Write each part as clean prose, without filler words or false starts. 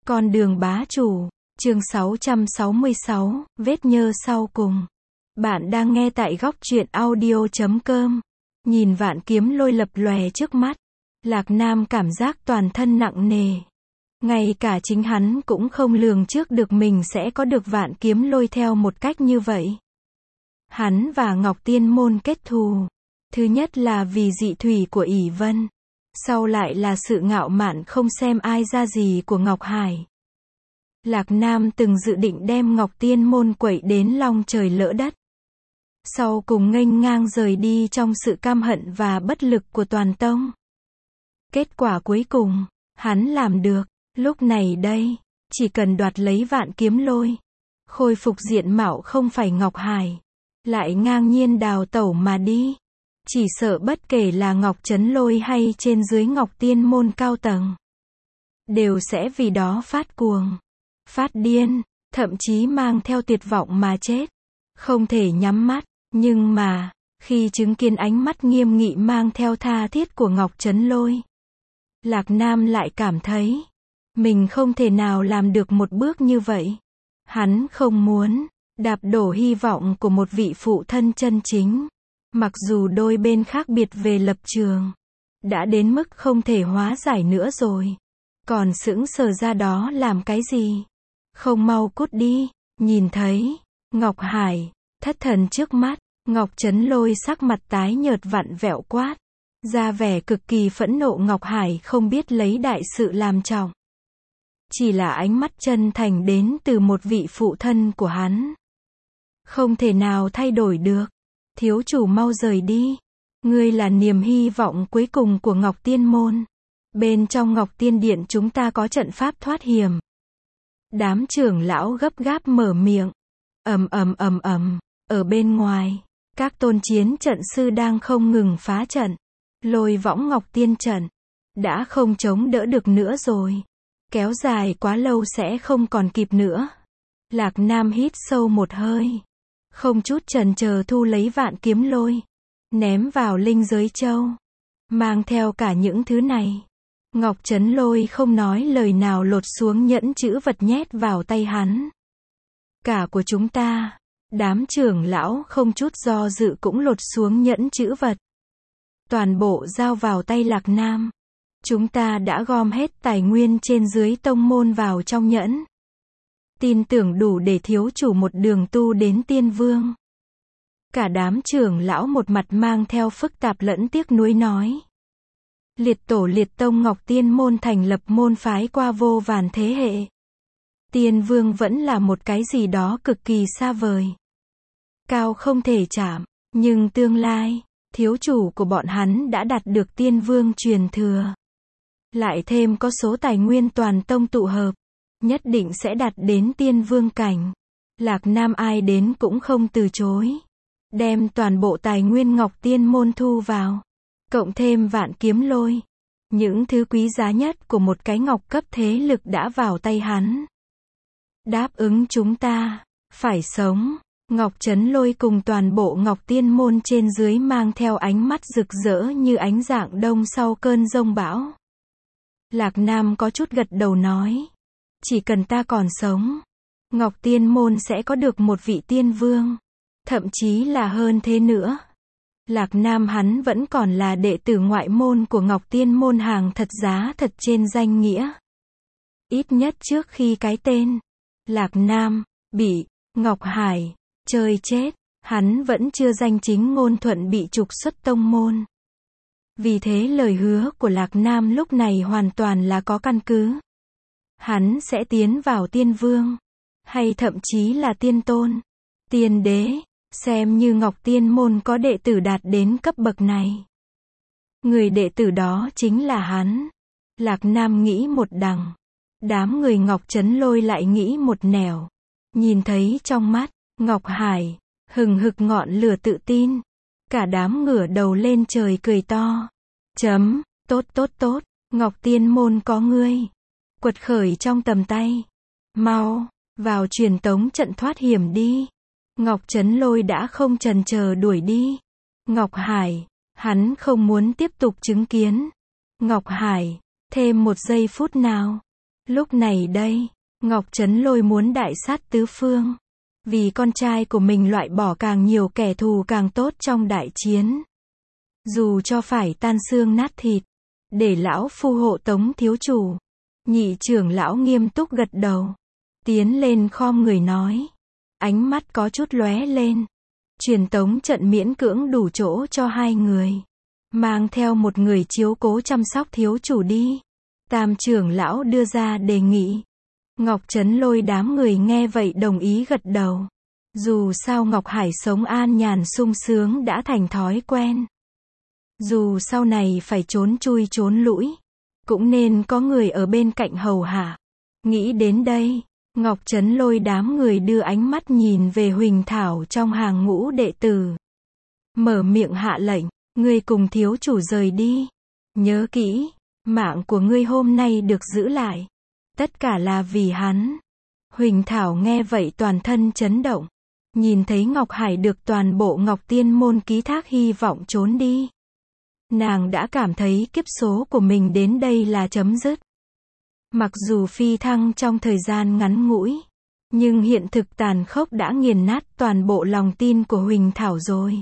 Con đường bá chủ, chương 666, vết nhơ sau cùng. Bạn đang nghe tại góc truyện audio.com. Nhìn vạn kiếm lôi lập lòe trước mắt, Lạc Nam cảm giác toàn thân nặng nề. Ngay cả chính hắn cũng không lường trước được mình sẽ có được vạn kiếm lôi theo một cách như vậy. Hắn và Ngọc Tiên Môn kết thù. Thứ nhất là vì dị thủy của ỷ Vân. Sau lại là sự ngạo mạn không xem ai ra gì của Ngọc Hải. Lạc Nam từng dự định đem Ngọc Tiên Môn quẩy đến long trời lỡ đất. Sau cùng nghênh ngang rời đi trong sự căm hận và bất lực của toàn tông. Kết quả cuối cùng, hắn làm được. Lúc này đây, chỉ cần đoạt lấy vạn kiếm lôi, khôi phục diện mạo không phải Ngọc Hải, lại ngang nhiên đào tẩu mà đi. Chỉ sợ bất kể là Ngọc Trấn Lôi hay trên dưới Ngọc Tiên Môn cao tầng, đều sẽ vì đó phát cuồng, phát điên, thậm chí mang theo tuyệt vọng mà chết. Không thể nhắm mắt, nhưng mà, khi chứng kiến ánh mắt nghiêm nghị mang theo tha thiết của Ngọc Trấn Lôi, Lạc Nam lại cảm thấy, mình không thể nào làm được một bước như vậy. Hắn không muốn đạp đổ hy vọng của một vị phụ thân chân chính. Mặc dù đôi bên khác biệt về lập trường, đã đến mức không thể hóa giải nữa rồi. Còn sững sờ ra đó làm cái gì? Không mau cút đi. Nhìn thấy Ngọc Hải thất thần trước mắt, Ngọc Trấn Lôi sắc mặt tái nhợt vặn vẹo quát ra vẻ cực kỳ phẫn nộ. Ngọc Hải không biết lấy đại sự làm trọng, chỉ là ánh mắt chân thành đến từ một vị phụ thân của hắn, không thể nào thay đổi được. Thiếu chủ mau rời đi. Ngươi là niềm hy vọng cuối cùng của Ngọc Tiên Môn. Bên trong Ngọc Tiên Điện chúng ta có trận pháp thoát hiểm. Đám trưởng lão gấp gáp mở miệng. Ầm ầm ầm ầm. Ở bên ngoài, các tôn chiến trận sư đang không ngừng phá trận. Lôi võng Ngọc Tiên trận đã không chống đỡ được nữa rồi. Kéo dài quá lâu sẽ không còn kịp nữa. Lạc Nam hít sâu một hơi, không chút chần chờ thu lấy vạn kiếm lôi, ném vào linh giới châu, mang theo cả những thứ này. Ngọc Trấn Lôi không nói lời nào lột xuống nhẫn chữ vật nhét vào tay hắn. Cả của chúng ta. Đám trưởng lão không chút do dự cũng lột xuống nhẫn chữ vật, toàn bộ giao vào tay Lạc Nam. Chúng ta đã gom hết tài nguyên trên dưới tông môn vào trong nhẫn, tin tưởng đủ để thiếu chủ một đường tu đến tiên vương. Cả đám trưởng lão một mặt mang theo phức tạp lẫn tiếc nuối nói. Liệt tổ liệt tông Ngọc Tiên Môn thành lập môn phái qua vô vàn thế hệ. Tiên vương vẫn là một cái gì đó cực kỳ xa vời, cao không thể chạm. Nhưng tương lai, thiếu chủ của bọn hắn đã đạt được tiên vương truyền thừa. Lại thêm có số tài nguyên toàn tông tụ hợp, nhất định sẽ đạt đến tiên vương cảnh. Lạc Nam ai đến cũng không từ chối. Đem toàn bộ tài nguyên Ngọc Tiên Môn thu vào, cộng thêm vạn kiếm lôi, những thứ quý giá nhất của một cái ngọc cấp thế lực đã vào tay hắn. Đáp ứng chúng ta, phải sống. Ngọc Trấn Lôi cùng toàn bộ Ngọc Tiên Môn trên dưới mang theo ánh mắt rực rỡ như ánh rạng đông sau cơn giông bão. Lạc Nam có chút gật đầu nói. Chỉ cần ta còn sống, Ngọc Tiên Môn sẽ có được một vị tiên vương. Thậm chí là hơn thế nữa. Lạc Nam hắn vẫn còn là đệ tử ngoại môn của Ngọc Tiên Môn hàng thật giá thật trên danh nghĩa. Ít nhất trước khi cái tên Lạc Nam bị Ngọc Hải chơi chết, hắn vẫn chưa danh chính ngôn thuận bị trục xuất tông môn. Vì thế lời hứa của Lạc Nam lúc này hoàn toàn là có căn cứ. Hắn sẽ tiến vào tiên vương, hay thậm chí là tiên tôn, tiên đế, xem như Ngọc Tiên Môn có đệ tử đạt đến cấp bậc này. Người đệ tử đó chính là hắn. Lạc Nam nghĩ một đằng, đám người Ngọc Trấn Lôi lại nghĩ một nẻo. Nhìn thấy trong mắt Ngọc Hải hừng hực ngọn lửa tự tin, cả đám ngửa đầu lên trời cười to. Tốt tốt tốt, Ngọc Tiên Môn có ngươi. Quật khởi trong tầm tay. Mau, vào truyền tống trận thoát hiểm đi. Ngọc Trấn Lôi đã không chần chờ đuổi đi. Ngọc Hải, hắn không muốn tiếp tục chứng kiến Ngọc Hải thêm một giây phút nào. Lúc này đây, Ngọc Trấn Lôi muốn đại sát tứ phương. Vì con trai của mình loại bỏ càng nhiều kẻ thù càng tốt trong đại chiến. Dù cho phải tan xương nát thịt. Để lão phu hộ tống thiếu chủ. Nhị trưởng lão nghiêm túc gật đầu. Tiến lên khom người nói. Ánh mắt có chút lóe lên. Truyền tống trận miễn cưỡng đủ chỗ cho 2 người. Mang theo một người chiếu cố chăm sóc thiếu chủ đi. Tam trưởng lão đưa ra đề nghị. Ngọc Trấn Lôi đám người nghe vậy đồng ý gật đầu. Dù sao Ngọc Hải sống an nhàn sung sướng đã thành thói quen. Dù sau này phải trốn chui trốn lũi, cũng nên có người ở bên cạnh hầu hạ. Nghĩ đến đây, Ngọc Trấn Lôi đám người đưa ánh mắt nhìn về Huỳnh Thảo trong hàng ngũ đệ tử. Mở miệng hạ lệnh, ngươi cùng thiếu chủ rời đi. Nhớ kỹ, mạng của ngươi hôm nay được giữ lại. Tất cả là vì hắn. Huỳnh Thảo nghe vậy toàn thân chấn động. Nhìn thấy Ngọc Hải được toàn bộ Ngọc Tiên môn ký thác hy vọng trốn đi. Nàng đã cảm thấy kiếp số của mình đến đây là chấm dứt. Mặc dù phi thăng trong thời gian ngắn ngủi, nhưng hiện thực tàn khốc đã nghiền nát toàn bộ lòng tin của Huỳnh Thảo rồi.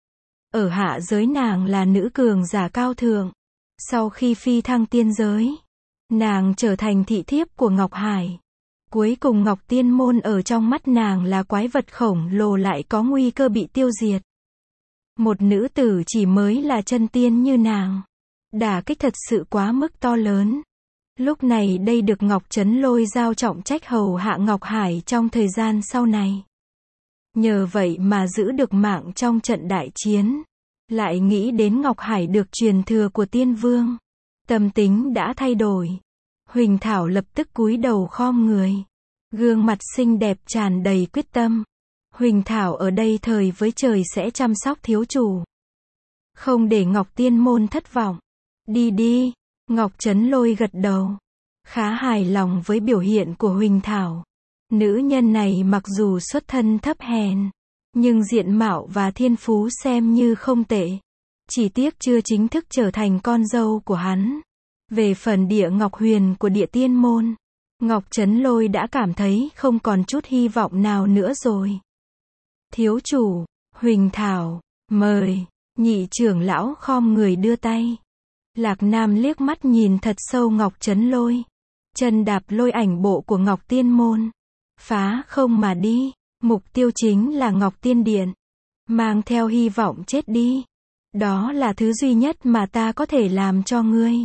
Ở hạ giới nàng là nữ cường giả cao thượng. Sau khi phi thăng tiên giới, nàng trở thành thị thiếp của Ngọc Hải. Cuối cùng Ngọc Tiên môn ở trong mắt nàng là quái vật khổng lồ lại có nguy cơ bị tiêu diệt. Một nữ tử chỉ mới là chân tiên như nàng. Đả kích thật sự quá mức to lớn. Lúc này đây được Ngọc Trấn Lôi giao trọng trách hầu hạ Ngọc Hải trong thời gian sau này. Nhờ vậy mà giữ được mạng trong trận đại chiến. Lại nghĩ đến Ngọc Hải được truyền thừa của tiên vương. Tâm tính đã thay đổi. Huỳnh Thảo lập tức cúi đầu khom người. Gương mặt xinh đẹp tràn đầy quyết tâm. Huỳnh Thảo ở đây thời với trời sẽ chăm sóc thiếu chủ. Không để Ngọc Tiên môn thất vọng. Đi đi, Ngọc Trấn Lôi gật đầu. Khá hài lòng với biểu hiện của Huỳnh Thảo. Nữ nhân này mặc dù xuất thân thấp hèn, nhưng diện mạo và thiên phú xem như không tệ. Chỉ tiếc chưa chính thức trở thành con dâu của hắn. Về phần địa Ngọc Huyền của địa tiên môn, Ngọc Trấn Lôi đã cảm thấy không còn chút hy vọng nào nữa rồi. Thiếu chủ, Huỳnh Thảo, mời. Nhị trưởng lão khom người đưa tay. Lạc Nam liếc mắt nhìn thật sâu Ngọc Trấn Lôi. Chân đạp lôi ảnh bộ của Ngọc Tiên môn. Phá không mà đi. Mục tiêu chính là Ngọc Tiên Điện. Mang theo hy vọng chết đi. Đó là thứ duy nhất mà ta có thể làm cho ngươi.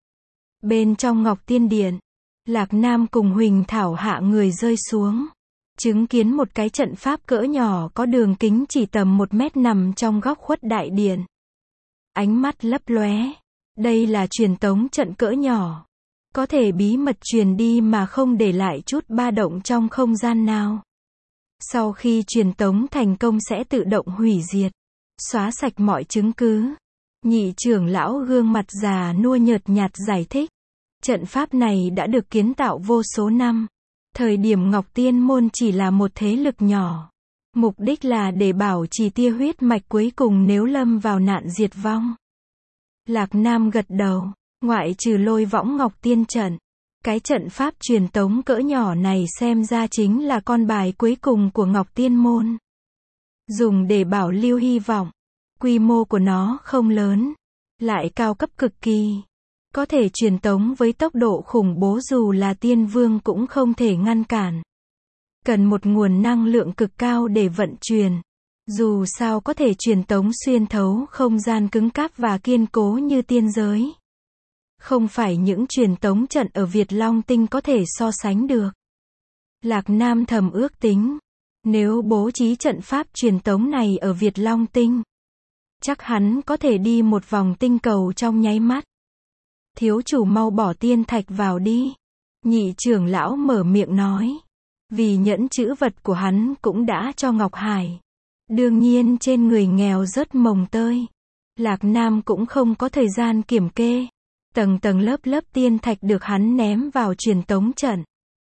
Bên trong Ngọc Tiên Điện, Lạc Nam cùng Huỳnh Thảo hạ người rơi xuống. Chứng kiến một cái trận pháp cỡ nhỏ có đường kính chỉ tầm 1 mét nằm trong góc khuất đại điện. Ánh mắt lấp lóe. Đây là truyền tống trận cỡ nhỏ. Có thể bí mật truyền đi mà không để lại chút ba động trong không gian nào. Sau khi truyền tống thành công sẽ tự động hủy diệt. Xóa sạch mọi chứng cứ. Nhị trưởng lão gương mặt già nua nhợt nhạt giải thích. Trận pháp này đã được kiến tạo vô số năm. Thời điểm Ngọc Tiên môn chỉ là một thế lực nhỏ. Mục đích là để bảo trì tia huyết mạch cuối cùng nếu lâm vào nạn diệt vong. Lạc Nam gật đầu. Ngoại trừ lôi võng Ngọc Tiên trận, cái trận pháp truyền tống cỡ nhỏ này xem ra chính là con bài cuối cùng của Ngọc Tiên môn. Dùng để bảo lưu hy vọng. Quy mô của nó không lớn, lại cao cấp cực kỳ. Có thể truyền tống với tốc độ khủng bố dù là tiên vương cũng không thể ngăn cản. Cần một nguồn năng lượng cực cao để vận chuyển. Dù sao có thể truyền tống xuyên thấu không gian cứng cáp và kiên cố như tiên giới. Không phải những truyền tống trận ở Việt Long Tinh có thể so sánh được. Lạc Nam thầm ước tính. Nếu bố trí trận pháp truyền tống này ở Việt Long Tinh, chắc hắn có thể đi một vòng tinh cầu trong nháy mắt. Thiếu chủ mau bỏ tiên thạch vào đi. Nhị trưởng lão mở miệng nói. Vì nhẫn chữ vật của hắn cũng đã cho Ngọc Hải. Đương nhiên trên người nghèo rất mồng tơi. Lạc Nam cũng không có thời gian kiểm kê. Tầng tầng lớp lớp tiên thạch được hắn ném vào truyền tống trận.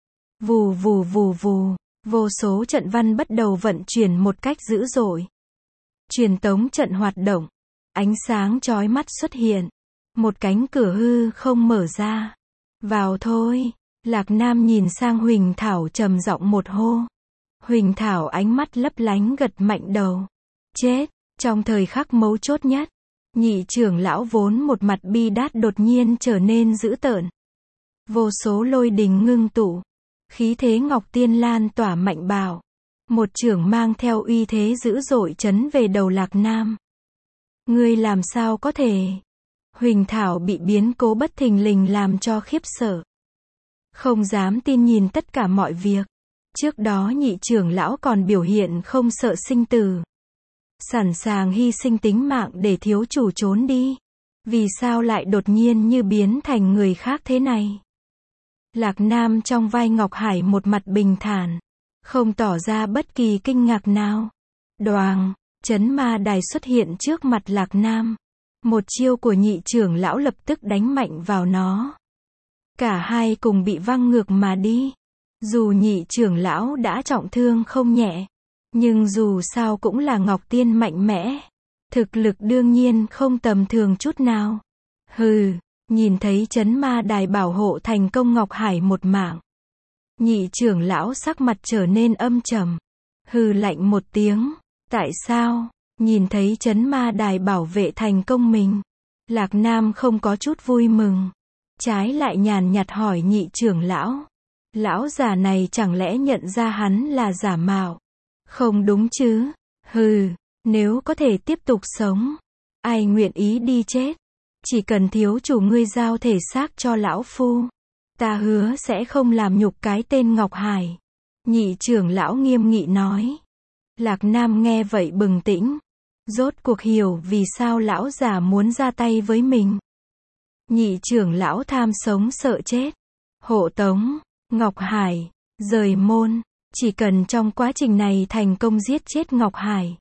Vù vù vù vù, vô số trận văn bắt đầu vận chuyển một cách dữ dội. Truyền tống trận hoạt động, ánh sáng chói mắt xuất hiện. Một cánh cửa hư không mở ra. Vào thôi. Lạc Nam nhìn sang Huỳnh Thảo trầm giọng một hô. Huỳnh Thảo ánh mắt lấp lánh gật mạnh đầu. Chết, trong thời khắc mấu chốt nhất, nhị trưởng lão vốn một mặt bi đát đột nhiên trở nên dữ tợn. Vô số lôi đình ngưng tụ, khí thế Ngọc Tiên lan tỏa mạnh bạo. Một chưởng mang theo uy thế dữ dội chấn về đầu Lạc Nam. Ngươi làm sao có thể? Huỳnh Thảo bị biến cố bất thình lình làm cho khiếp sợ. Không dám tin nhìn tất cả mọi việc. Trước đó nhị trưởng lão còn biểu hiện không sợ sinh tử. Sẵn sàng hy sinh tính mạng để thiếu chủ trốn đi. Vì sao lại đột nhiên như biến thành người khác thế này? Lạc Nam trong vai Ngọc Hải một mặt bình thản. Không tỏ ra bất kỳ kinh ngạc nào. Đoàng, chấn ma đài xuất hiện trước mặt Lạc Nam. Một chiêu của nhị trưởng lão lập tức đánh mạnh vào nó. Cả hai cùng bị văng ngược mà đi. Dù nhị trưởng lão đã trọng thương không nhẹ, nhưng dù sao cũng là Ngọc Tiên mạnh mẽ. Thực lực đương nhiên không tầm thường chút nào. Hừ, nhìn thấy chấn ma đài bảo hộ thành công Ngọc Hải một mạng. Nhị trưởng lão sắc mặt trở nên âm trầm. Hừ lạnh một tiếng. Tại sao? Nhìn thấy chấn ma đài bảo vệ thành công mình. Lạc Nam không có chút vui mừng. Trái lại nhàn nhạt hỏi nhị trưởng lão. Lão già này chẳng lẽ nhận ra hắn là giả mạo? Không đúng chứ? Hừ, nếu có thể tiếp tục sống, ai nguyện ý đi chết? Chỉ cần thiếu chủ ngươi giao thể xác cho lão phu, ta hứa sẽ không làm nhục cái tên Ngọc Hải. Nhị trưởng lão nghiêm nghị nói. Lạc Nam nghe vậy bừng tỉnh. Rốt cuộc hiểu vì sao lão già muốn ra tay với mình. Nhị trưởng lão tham sống sợ chết. Hộ tống Ngọc Hải rời môn. Chỉ cần trong quá trình này thành công giết chết Ngọc Hải,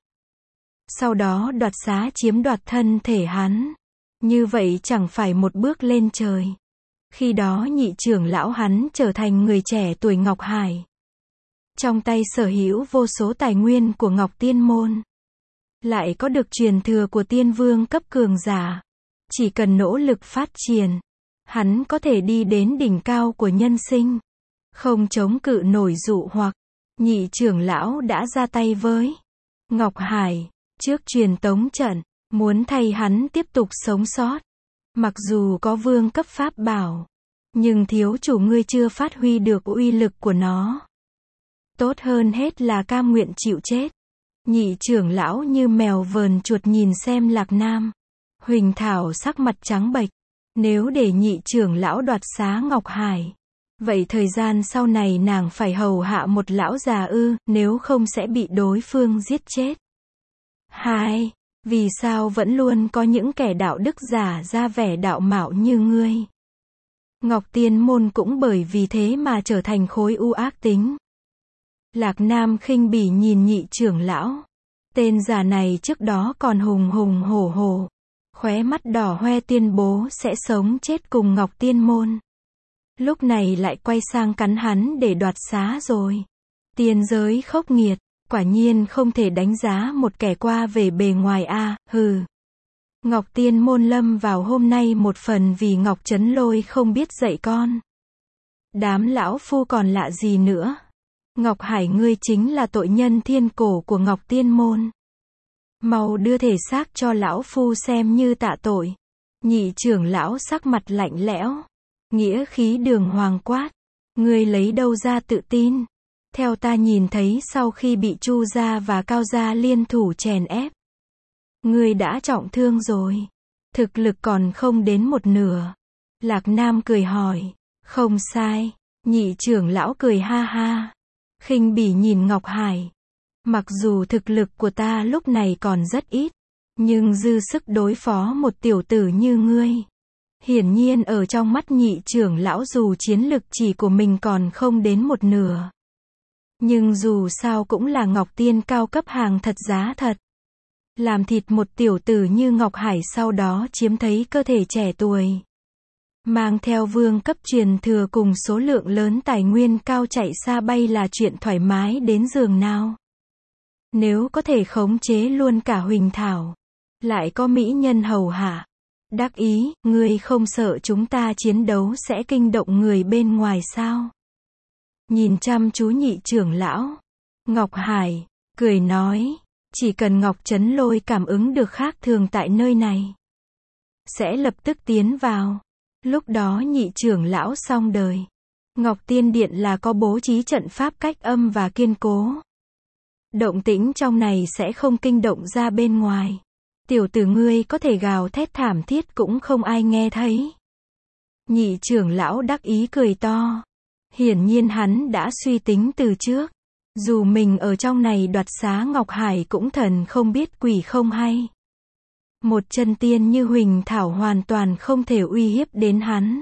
sau đó đoạt xá chiếm đoạt thân thể hắn, như vậy chẳng phải một bước lên trời. Khi đó nhị trưởng lão hắn trở thành người trẻ tuổi Ngọc Hải, trong tay sở hữu vô số tài nguyên của Ngọc Tiên môn, lại có được truyền thừa của tiên vương cấp cường giả. Chỉ cần nỗ lực phát triển, hắn có thể đi đến đỉnh cao của nhân sinh, không chống cự nổi dụ hoặc. Nhị trưởng lão đã ra tay với Ngọc Hải, trước truyền tống trận, muốn thay hắn tiếp tục sống sót. Mặc dù có vương cấp pháp bảo, nhưng thiếu chủ ngươi chưa phát huy được uy lực của nó. Tốt hơn hết là cam nguyện chịu chết. Nhị trưởng lão như mèo vờn chuột nhìn xem Lạc Nam. Huỳnh Thảo sắc mặt trắng bệch. Nếu để nhị trưởng lão đoạt xá Ngọc Hải, vậy thời gian sau này nàng phải hầu hạ một lão già ư, nếu không sẽ bị đối phương giết chết. 2. Vì sao vẫn luôn có những kẻ đạo đức giả ra vẻ đạo mạo như ngươi? Ngọc Tiên môn cũng bởi vì thế mà trở thành khối u ác tính. Lạc Nam khinh bỉ nhìn nhị trưởng lão. Tên già này trước đó còn hùng hùng hổ hổ, khóe mắt đỏ hoe tuyên bố sẽ sống chết cùng Ngọc Tiên môn. Lúc này lại quay sang cắn hắn để đoạt xá rồi. Tiên giới khốc nghiệt, quả nhiên không thể đánh giá một kẻ qua về bề ngoài a. Hừ. Ngọc Tiên môn lâm vào hôm nay một phần vì Ngọc Trấn Lôi không biết dạy con. Đám lão phu còn lạ gì nữa. Ngọc Hải ngươi chính là tội nhân thiên cổ của Ngọc Tiên môn. Mau đưa thể xác cho lão phu xem như tạ tội. Nhị trưởng lão sắc mặt lạnh lẽo, nghĩa khí đường hoàng quát. Ngươi lấy đâu ra tự tin? Theo ta nhìn thấy sau khi bị Chu gia và Cao gia liên thủ chèn ép, ngươi đã trọng thương rồi. Thực lực còn không đến một nửa. Lạc Nam cười hỏi. Không sai. Nhị trưởng lão cười ha ha, khinh bỉ nhìn Ngọc Hải. Mặc dù thực lực của ta lúc này còn rất ít, nhưng dư sức đối phó một tiểu tử như ngươi. Hiển nhiên ở trong mắt nhị trưởng lão dù chiến lực chỉ của mình còn không đến một nửa, nhưng dù sao cũng là Ngọc Tiên cao cấp hàng thật giá thật. Làm thịt một tiểu tử như Ngọc Hải sau đó chiếm thấy cơ thể trẻ tuổi, mang theo vương cấp truyền thừa cùng số lượng lớn tài nguyên cao chạy xa bay là chuyện thoải mái đến giường nào. Nếu có thể khống chế luôn cả Huỳnh Thảo, lại có mỹ nhân hầu hạ, Đắc ý, ngươi không sợ chúng ta chiến đấu sẽ kinh động người bên ngoài sao? Nhìn chăm chú nhị trưởng lão, Ngọc Hải, cười nói, chỉ cần Ngọc Trấn Lôi cảm ứng được khác thường tại nơi này, sẽ lập tức tiến vào. Lúc đó nhị trưởng lão xong đời. Ngọc Tiên Điện là có bố trí trận pháp cách âm và kiên cố. Động tĩnh trong này sẽ không kinh động ra bên ngoài. Tiểu tử ngươi có thể gào thét thảm thiết cũng không ai nghe thấy. Nhị trưởng lão đắc ý cười to. Hiển nhiên hắn đã suy tính từ trước. Dù mình ở trong này đoạt xá Ngọc Hải cũng thần không biết quỷ không hay. Một chân tiên như Huỳnh Thảo hoàn toàn không thể uy hiếp đến hắn.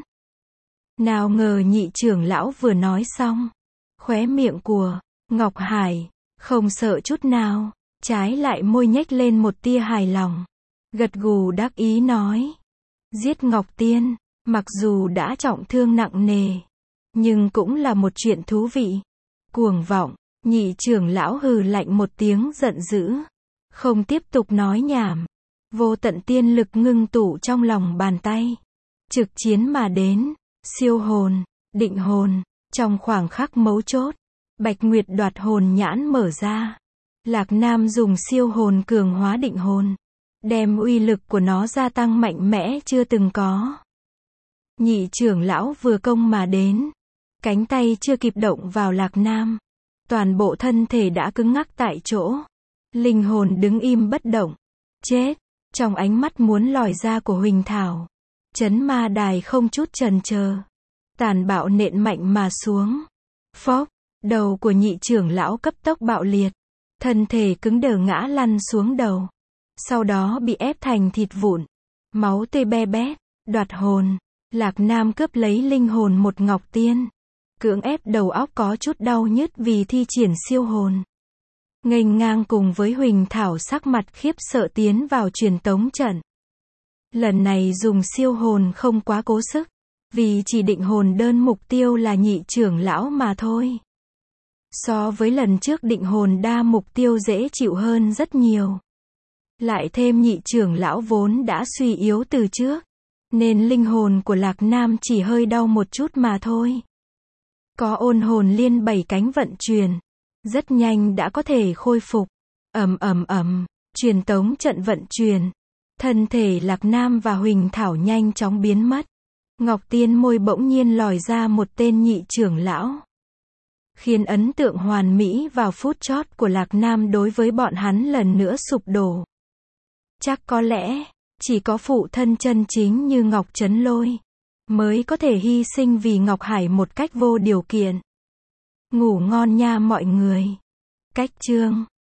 Nào ngờ nhị trưởng lão vừa nói xong, khóe miệng của Ngọc Hải không sợ chút nào, trái lại môi nhếch lên một tia hài lòng, gật gù đắc ý nói: giết Ngọc Tiên, mặc dù đã trọng thương nặng nề, nhưng cũng là một chuyện thú vị. Cuồng vọng, nhị trưởng lão hừ lạnh một tiếng giận dữ, không tiếp tục nói nhảm. Vô tận tiên lực ngưng tụ trong lòng bàn tay, trực chiến mà đến. Siêu hồn, định hồn, trong khoảng khắc mấu chốt, Bạch Nguyệt đoạt hồn nhãn mở ra. Lạc Nam dùng siêu hồn cường hóa định hồn, đem uy lực của nó gia tăng mạnh mẽ chưa từng có. Nhị trưởng lão vừa công mà đến, cánh tay chưa kịp động vào Lạc Nam, toàn bộ thân thể đã cứng ngắc tại chỗ. Linh hồn đứng im bất động. Chết, trong ánh mắt muốn lòi ra của Huỳnh Thảo. Chấn ma đài không chút chần chờ, tàn bạo nện mạnh mà xuống. Phốc, đầu của nhị trưởng lão cấp tốc bạo liệt, thân thể cứng đờ ngã lăn xuống đầu, sau đó bị ép thành thịt vụn, máu tươi be bét. Đoạt hồn, Lạc Nam cướp lấy linh hồn một Ngọc Tiên, cưỡng ép đầu óc có chút đau nhức vì thi triển siêu hồn. Nghênh ngang cùng với Huỳnh Thảo sắc mặt khiếp sợ tiến vào truyền tống trận. Lần này dùng siêu hồn không quá cố sức, vì chỉ định hồn đơn mục tiêu là nhị trưởng lão mà thôi. So với lần trước định hồn đa mục tiêu dễ chịu hơn rất nhiều. Lại thêm nhị trưởng lão vốn đã suy yếu từ trước, nên linh hồn của Lạc Nam chỉ hơi đau một chút mà thôi. Có ôn hồn liên 7 cánh vận chuyển, rất nhanh đã có thể khôi phục. Truyền tống trận vận chuyển. Thân thể Lạc Nam và Huỳnh Thảo nhanh chóng biến mất. Ngọc Tiên môi bỗng nhiên lòi ra một tên nhị trưởng lão, khiến ấn tượng hoàn mỹ vào phút chót của Lạc Nam đối với bọn hắn lần nữa sụp đổ. Chắc có lẽ, chỉ có phụ thân chân chính như Ngọc Trấn Lôi, mới có thể hy sinh vì Ngọc Hải một cách vô điều kiện. Ngủ ngon nha mọi người. Cách chương